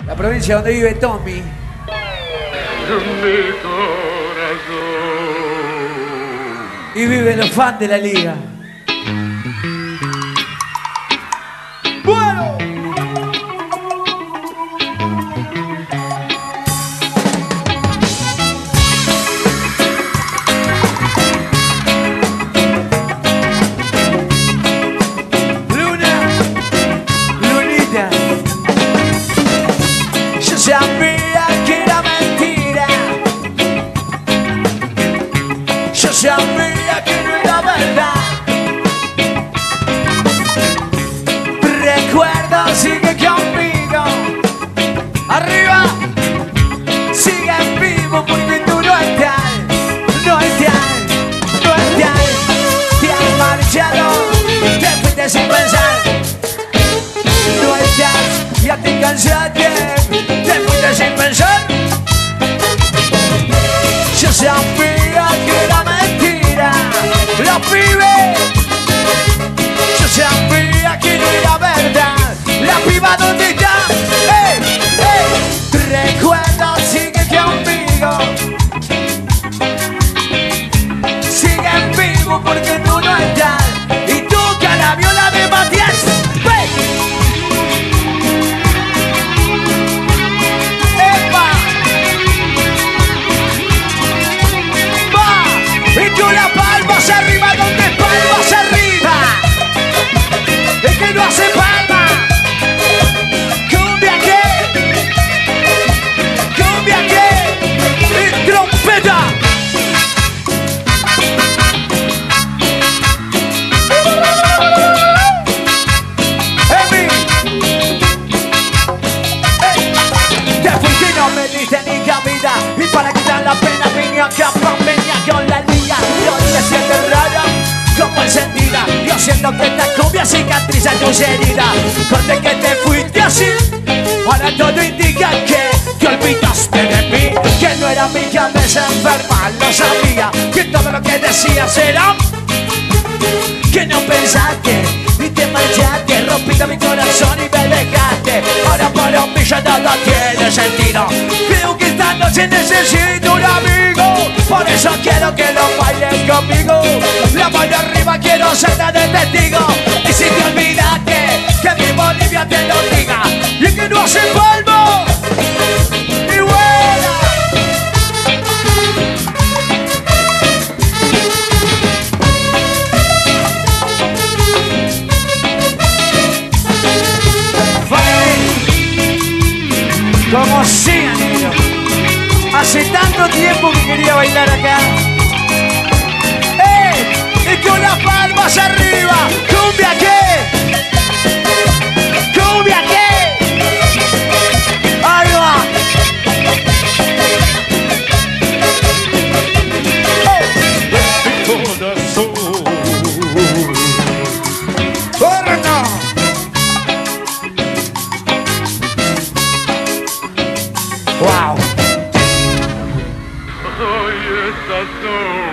La provincia donde vive Tommy. Mi corazón. Y viven los fans de la liga. Bueno. Sabía que era mentira. Yo sabía que no era verdad. Recuerdo, sigue conmigo. Arriba, sigue vivo porque tú no estás. No estás, no estás. Te has marchado, te fuiste sin pensar. No estás, ya te cansaste. Sin pensar, yo sabía que era mentira, la pibe. Yo sabía que no era verdad, la piba ¿dónde está? ¡Ey! ¡Ey! Recuerdo, sigue conmigo, sigue en vivo porque tú no estás. Y tú que a la viola de Matías, ¡ven! Arriba, donde palmas arriba. Es que no hace palma. Cumbia que y trompeta. Emi, te fuiste y no me diste ni cabida. Y para quitar la pena vine acá, venía con la liga. Te sientes rara, como encendida. Yo siento que esta cumbia cicatriza tus heridas. Corte que te fuiste así. Ahora todo indica que te olvidaste de mí. Que no era mi cabeza enferma, lo sabía. Que todo lo que decías era que no pensaste y te marchaste. Rompiste mi corazón y me dejaste. Ahora para un millón nada tiene sentido. Creo que esta noche necesito un amigo. Por eso quiero que lo bailes conmigo. La mano arriba, quiero ser de testigo. Y si te olvidaste, que mi Bolivia te lo diga. Y que no hace polvo y vuela. Como sea, negro. Hace tanto tiempo que quería bailar acá. ¡Ey! Y con las palmas arriba. ¿Cumbia qué? ¿Cumbia qué? Ahí va. Wow. Hoy estás tú.